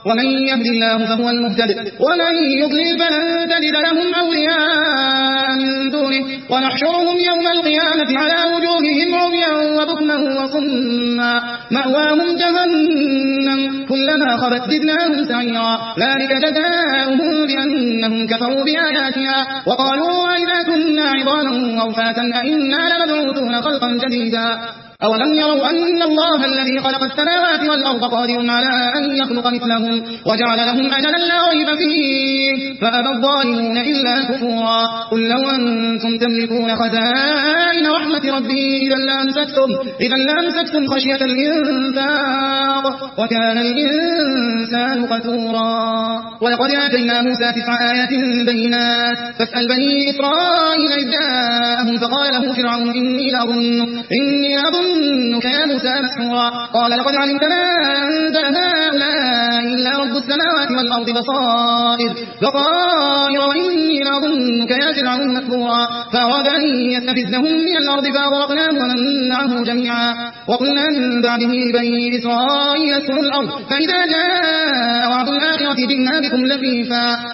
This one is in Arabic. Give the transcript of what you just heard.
ومن يهد الله فهو المهتد ومن يضلل فلن تجد لهم أولياء من دونه ونحشرهم يوم القيامة على وجوههم عميا وبكما وصما مأواهم جهنم كلما خبت زدناهم سعيرا ذلك جزاؤهم بأنهم كفروا بآياتنا وقالوا أئذا كنا عظاما ورفاتا أئنا لمبعوثون خلقا جديدا أولم يروا أن الله الذي خلق السماوات والأرض قادر على أن يخلق مثلهم وجعل لهم أجلا لا ريب فيه فأبى الظالمون إلا كفورا قل لو أنتم تملكون خزائن رحمة ربي إذا لأمسكتم خشية الإنفاق وكان الإنسان قتورا ولقد آتينا موسى 9 آيات بينات فاسأل بني إسرائيل إذ جاءهم فقال له فرعون إني لأظنك يا موسى مسحورا قال لقد علمت ما أنزل هؤلاء إلا رب السماوات والأرض بصائر وإني لأظنك يا فرعون مسحورا فأراد أن يستفزهم من الأرض فأغرقناه ومن معه جميعا وقلنا من بعده لبني إسرائيل اسكنوا الأرض فإذا جاء وعد الآخرة جئنا بكم لفيفا